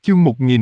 Chương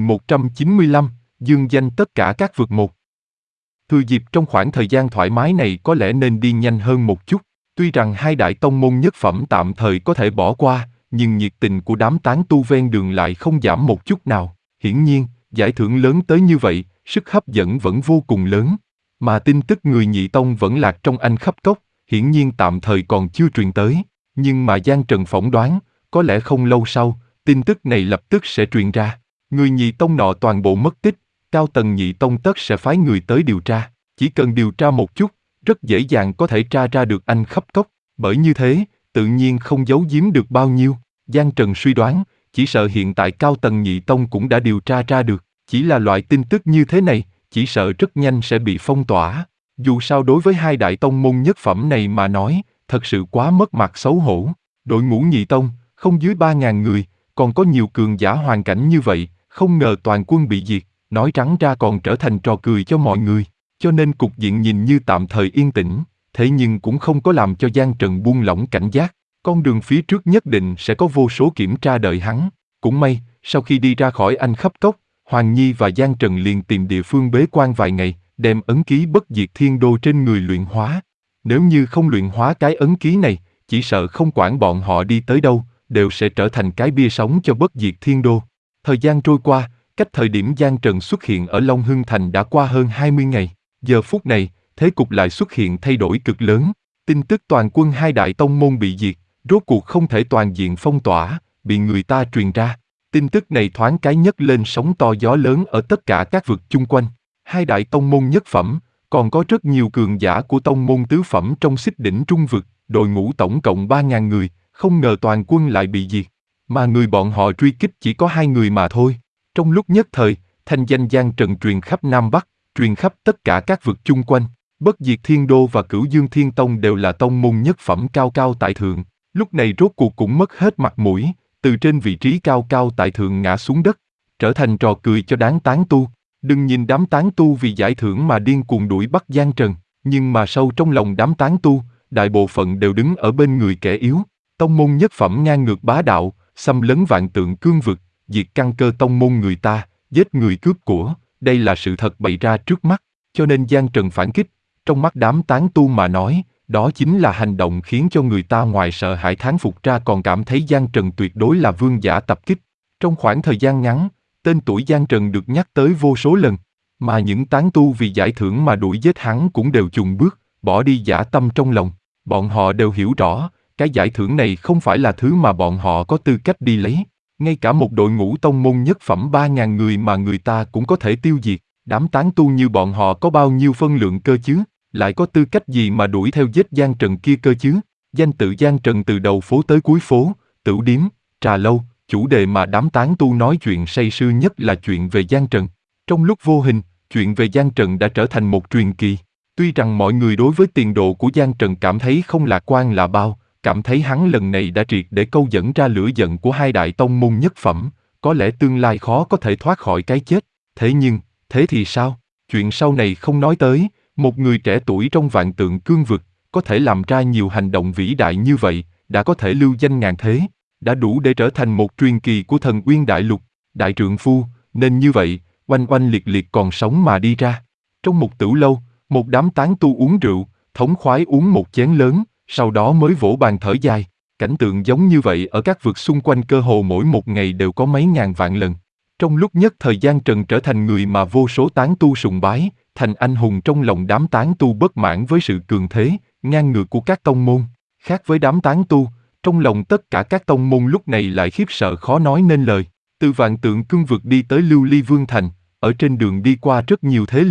1195, dương danh tất cả các vực một. Thừa dịp trong khoảng thời gian thoải mái này có lẽ nên đi nhanh hơn một chút. Tuy rằng hai đại tông môn nhất phẩm tạm thời có thể bỏ qua, nhưng nhiệt tình của đám tán tu ven đường lại không giảm một chút nào. Hiển nhiên, giải thưởng lớn tới như vậy, sức hấp dẫn vẫn vô cùng lớn. Mà tin tức người nhị tông vẫn lạc trong Anh khắp cốc, hiển nhiên tạm thời còn chưa truyền tới. Nhưng mà Giang Trần phỏng đoán, có lẽ không lâu sau, tin tức này lập tức sẽ truyền ra. Người nhị tông nọ toàn bộ mất tích, cao tầng nhị tông tất sẽ phái người tới điều tra. Chỉ cần điều tra một chút, rất dễ dàng có thể tra ra được Anh khắp cốc. Bởi như thế, tự nhiên không giấu giếm được bao nhiêu. Giang Trần suy đoán, chỉ sợ hiện tại cao tầng nhị tông cũng đã điều tra ra được. Chỉ là loại tin tức như thế này, chỉ sợ rất nhanh sẽ bị phong tỏa. Dù sao đối với hai đại tông môn nhất phẩm này mà nói, thật sự quá mất mặt xấu hổ. Đội ngũ nhị tông, không dưới 3.000 người, còn có nhiều cường giả hoàn cảnh như vậy, không ngờ toàn quân bị diệt, nói trắng ra còn trở thành trò cười cho mọi người. Cho nên cục diện nhìn như tạm thời yên tĩnh, thế nhưng cũng không có làm cho Giang Trần buông lỏng cảnh giác. Con đường phía trước nhất định sẽ có vô số kiểm tra đợi hắn. Cũng may, sau khi đi ra khỏi Anh khắp cốc, Hoàng Nhi và Giang Trần liền tìm địa phương bế quan vài ngày, đem ấn ký bất diệt thiên đô trên người luyện hóa. Nếu như không luyện hóa cái ấn ký này, chỉ sợ không quản bọn họ đi tới đâu, đều sẽ trở thành cái bia sống cho bất diệt thiên đô. Thời gian trôi qua, cách thời điểm Giang Trần xuất hiện ở Long Hưng Thành đã qua hơn 20 ngày. Giờ phút này, thế cục lại xuất hiện thay đổi cực lớn. Tin tức toàn quân hai đại tông môn bị diệt, rốt cuộc không thể toàn diện phong tỏa, bị người ta truyền ra. Tin tức này thoáng cái nhấc lên sóng to gió lớn ở tất cả các vực chung quanh. Hai đại tông môn nhất phẩm, còn có rất nhiều cường giả của tông môn tứ phẩm trong Xích Đỉnh Trung vực, đội ngũ tổng cộng 3.000 người, không ngờ toàn quân lại bị diệt. Mà người bọn họ truy kích chỉ có 2 người mà thôi. Trong lúc nhất thời, thanh danh Giang Trần truyền khắp Nam Bắc, truyền khắp tất cả các vực chung quanh. Bất diệt thiên đô và Cửu Dương Thiên Tông đều là tông môn nhất phẩm cao cao tại thượng. Lúc này rốt cuộc cũng mất hết mặt mũi, từ trên vị trí cao cao tại thượng ngã xuống đất, trở thành trò cười cho đám tán tu. Đừng nhìn đám tán tu vì giải thưởng mà điên cuồng đuổi bắt Giang Trần, nhưng mà sâu trong lòng đám tán tu, đại bộ phận đều đứng ở bên người kẻ yếu. Tông môn nhất phẩm ngang ngược bá đạo, xâm lấn vạn tượng cương vực, diệt căn cơ tông môn người ta, giết người cướp của, đây là sự thật bày ra trước mắt. Cho nên Giang Trần phản kích, trong mắt đám tán tu mà nói, đó chính là hành động khiến cho người ta ngoài sợ hãi thán phục ra còn cảm thấy Giang Trần tuyệt đối là vương giả tập kích. Trong khoảng thời gian ngắn, tên tuổi Giang Trần được nhắc tới vô số lần, mà những tán tu vì giải thưởng mà đuổi giết hắn cũng đều chùn bước, bỏ đi dã tâm trong lòng. Bọn họ đều hiểu rõ, cái giải thưởng này không phải là thứ mà bọn họ có tư cách đi lấy. Ngay cả một đội ngũ tông môn nhất phẩm 3.000 người mà người ta cũng có thể tiêu diệt. Đám tán tu như bọn họ có bao nhiêu phân lượng cơ chứ, lại có tư cách gì mà đuổi theo giết Giang Trần kia cơ chứ. Danh tự Giang Trần từ đầu phố tới cuối phố, tửu điếm, trà lâu, chủ đề mà đám tán tu nói chuyện say sưa nhất là chuyện về Giang Trần. Trong lúc vô hình, chuyện về Giang Trần đã trở thành một truyền kỳ. Tuy rằng mọi người đối với tiền đồ của Giang Trần cảm thấy không lạc quan là bao, cảm thấy hắn lần này đã triệt để câu dẫn ra lửa giận của hai đại tông môn nhất phẩm, có lẽ tương lai khó có thể thoát khỏi cái chết. Thế nhưng, thế thì sao? Chuyện sau này không nói tới, một người trẻ tuổi trong vạn tượng cương vực, có thể làm ra nhiều hành động vĩ đại như vậy, đã có thể lưu danh ngàn thế, đã đủ để trở thành một truyền kỳ của thần Uyên Đại Lục, đại trượng phu, nên như vậy, oanh oanh liệt liệt còn sống mà đi ra. Trong một tửu lâu, một đám tán tu uống rượu, thống khoái uống một chén lớn, sau đó mới vỗ bàn thở dài. Cảnh tượng giống như vậy ở các vực xung quanh cơ hồ mỗi một ngày đều có mấy ngàn vạn lần. Trong lúc nhất thời Giang Trần trở thành người mà vô số tán tu sùng bái, thành anh hùng trong lòng đám tán tu bất mãn với sự cường thế, ngang ngược của các tông môn. Khác với đám tán tu, trong lòng tất cả các tông môn lúc này lại khiếp sợ khó nói nên lời. Từ vạn tượng cương vực đi tới Lưu Ly Vương Thành, ở trên đường đi qua rất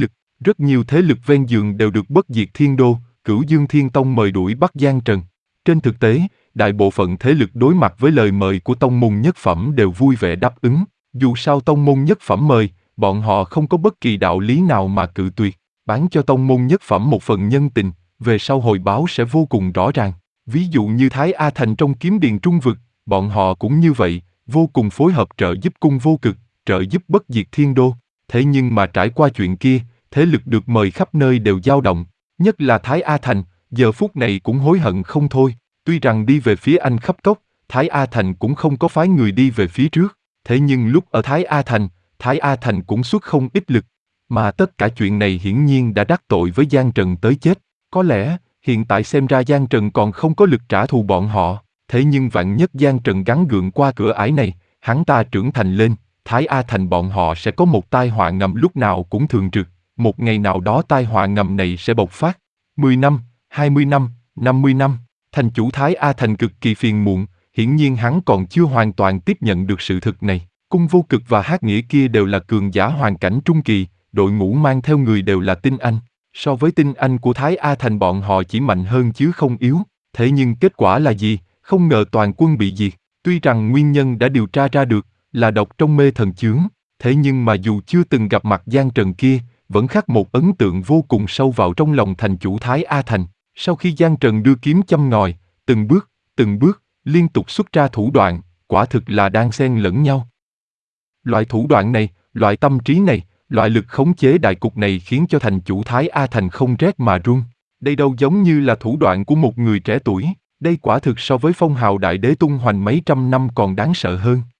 nhiều thế lực ven đường đều được bất diệt thiên đô, Cửu Dương Thiên Tông mời đuổi bắt Giang Trần. Trên thực tế, đại bộ phận thế lực đối mặt với lời mời của tông môn nhất phẩm đều vui vẻ đáp ứng. Dù sao tông môn nhất phẩm mời, bọn họ không có bất kỳ đạo lý nào mà cự tuyệt. Bán cho tông môn nhất phẩm một phần nhân tình, về sau hồi báo sẽ vô cùng rõ ràng. Ví dụ như Thái A Thành trong Kiếm Điền Trung vực, bọn họ cũng như vậy, vô cùng phối hợp trợ giúp cung vô cực, trợ giúp bất diệt thiên đô. Thế nhưng mà trải qua chuyện kia, thế lực được mời khắp nơi đều dao động. Nhất là Thái A Thành, giờ phút này cũng hối hận không thôi. Tuy rằng đi về phía Anh khắp cốc, Thái A Thành cũng không có phái người đi về phía trước. Thế nhưng lúc ở Thái A Thành cũng xuất không ít lực, mà tất cả chuyện này hiển nhiên đã đắc tội với Giang Trần tới chết. Có lẽ, hiện tại xem ra Giang Trần còn không có lực trả thù bọn họ, thế nhưng vạn nhất Giang Trần gắng gượng qua cửa ải này, hắn ta trưởng thành lên, Thái A Thành bọn họ sẽ có một tai họa ngầm lúc nào cũng thường trực, một ngày nào đó tai họa ngầm này sẽ bộc phát. 10 năm, 20 năm, 50 năm, thành chủ Thái A Thành cực kỳ phiền muộn, hiển nhiên hắn còn chưa hoàn toàn tiếp nhận được sự thực này. Cung Vô Cực và Hắc Nghĩa kia đều là cường giả hoàn cảnh trung kỳ, đội ngũ mang theo người đều là tinh anh. So với tinh anh của Thái A Thành bọn họ chỉ mạnh hơn chứ không yếu. Thế nhưng kết quả là gì? Không ngờ toàn quân bị diệt. Tuy rằng nguyên nhân đã điều tra ra được, là độc trong mê thần chướng. Thế nhưng mà dù chưa từng gặp mặt Giang Trần kia, vẫn khắc một ấn tượng vô cùng sâu vào trong lòng thành chủ Thái A Thành. Sau khi Giang Trần đưa kiếm châm ngòi, từng bước, liên tục xuất ra thủ đoạn, quả thực là đang xen lẫn nhau. Loại thủ đoạn này, loại tâm trí này, loại lực khống chế đại cục này khiến cho thành chủ Thái A Thành không rét mà run. Đây đâu giống như là thủ đoạn của một người trẻ tuổi, đây quả thực so với phong hào đại đế tung hoành mấy trăm năm còn đáng sợ hơn.